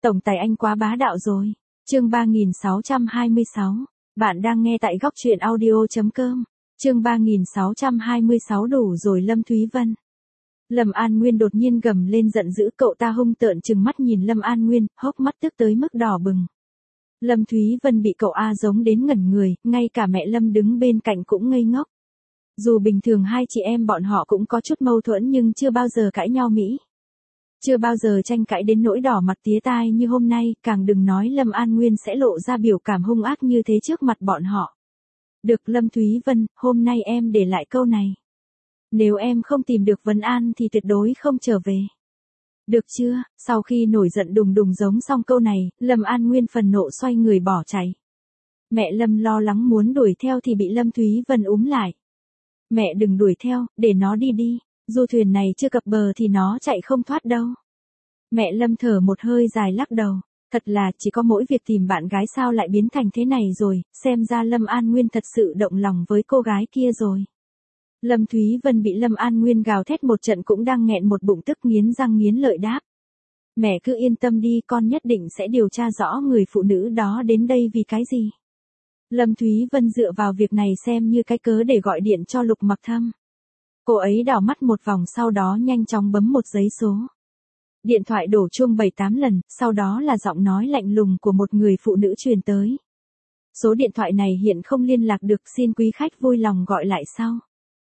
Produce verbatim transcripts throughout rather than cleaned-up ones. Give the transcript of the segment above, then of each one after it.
Tổng tài anh quá bá đạo rồi. Chương ba nghìn sáu trăm hai mươi sáu. Bạn đang nghe tại góc truyện audio chấm com. Chương ba nghìn sáu trăm hai mươi sáu đủ rồi Lâm Thúy Vân. Lâm An Nguyên đột nhiên gầm lên giận dữ, cậu ta hung tợn trừng mắt nhìn Lâm An Nguyên, hốc mắt tức tới mức đỏ bừng. Lâm Thúy Vân bị cậu A giống đến ngẩn người, ngay cả mẹ Lâm đứng bên cạnh cũng ngây ngốc. Dù bình thường hai chị em bọn họ cũng có chút mâu thuẫn nhưng chưa bao giờ cãi nhau mỹ. Chưa bao giờ tranh cãi đến nỗi đỏ mặt tía tai như hôm nay, càng đừng nói Lâm An Nguyên sẽ lộ ra biểu cảm hung ác như thế trước mặt bọn họ. Được Lâm Thúy Vân, hôm nay em để lại câu này. Nếu em không tìm được Vân An thì tuyệt đối không trở về. Được chưa? Sau khi nổi giận đùng đùng giống xong câu này, Lâm An Nguyên phần nộ xoay người bỏ chạy. Mẹ Lâm lo lắng muốn đuổi theo thì bị Lâm Thúy Vân úm lại. Mẹ đừng đuổi theo, để nó đi đi. Du thuyền này chưa cập bờ thì nó chạy không thoát đâu. Mẹ Lâm thở một hơi dài lắc đầu. Thật là chỉ có mỗi việc tìm bạn gái sao lại biến thành thế này rồi, xem ra Lâm An Nguyên thật sự động lòng với cô gái kia rồi. Lâm Thúy Vân bị Lâm An Nguyên gào thét một trận cũng đang nghẹn một bụng tức nghiến răng nghiến lợi đáp. Mẹ cứ yên tâm đi, con nhất định sẽ điều tra rõ người phụ nữ đó đến đây vì cái gì. Lâm Thúy Vân dựa vào việc này xem như cái cớ để gọi điện cho Lục Mặc Thâm. Cô ấy đảo mắt một vòng sau đó nhanh chóng bấm một giấy số. Điện thoại đổ chuông bảy tám lần, sau đó là giọng nói lạnh lùng của một người phụ nữ truyền tới. Số điện thoại này hiện không liên lạc được, xin quý khách vui lòng gọi lại sau.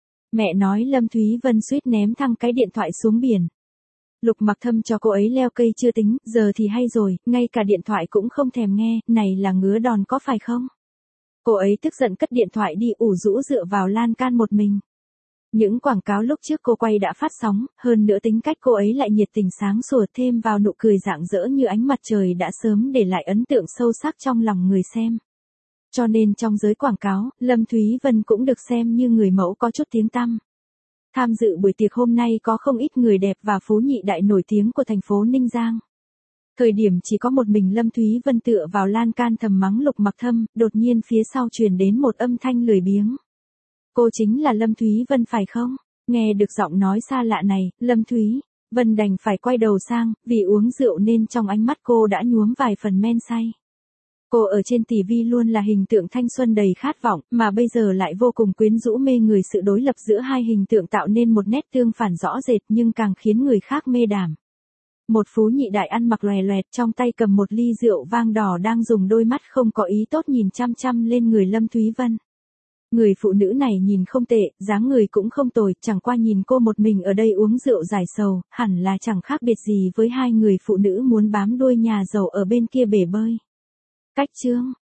Mẹ nói Lâm Thúy Vân suýt ném thăng cái điện thoại xuống biển. Lục Mặc Thâm cho cô ấy leo cây chưa tính, giờ thì hay rồi, ngay cả điện thoại cũng không thèm nghe, này là ngứa đòn có phải không? Cô ấy tức giận cất điện thoại đi, ủ rũ dựa vào lan can một mình. Những quảng cáo lúc trước cô quay đã phát sóng, hơn nữa tính cách cô ấy lại nhiệt tình sáng sủa, thêm vào nụ cười rạng rỡ như ánh mặt trời đã sớm để lại ấn tượng sâu sắc trong lòng người xem. Cho nên trong giới quảng cáo, Lâm Thúy Vân cũng được xem như người mẫu có chút tiếng tăm. Tham dự buổi tiệc hôm nay có không ít người đẹp và phú nhị đại nổi tiếng của thành phố Ninh Giang. Thời điểm chỉ có một mình Lâm Thúy Vân tựa vào lan can thầm mắng Lục Mặc Thâm, đột nhiên phía sau truyền đến một âm thanh lười biếng. Cô chính là Lâm Thúy Vân phải không? Nghe được giọng nói xa lạ này, Lâm Thúy Vân đành phải quay đầu sang, vì uống rượu nên trong ánh mắt cô đã nhuốm vài phần men say. Cô ở trên ti vi luôn là hình tượng thanh xuân đầy khát vọng, mà bây giờ lại vô cùng quyến rũ mê người, sự đối lập giữa hai hình tượng tạo nên một nét tương phản rõ rệt nhưng càng khiến người khác mê đảm. Một phú nhị đại ăn mặc lòe loẹt trong tay cầm một ly rượu vang đỏ đang dùng đôi mắt không có ý tốt nhìn chăm chăm lên người Lâm Thúy Vân. Người phụ nữ này nhìn không tệ, dáng người cũng không tồi, chẳng qua nhìn cô một mình ở đây uống rượu giải sầu, hẳn là chẳng khác biệt gì với hai người phụ nữ muốn bám đuôi nhà giàu ở bên kia bể bơi. Cách chương,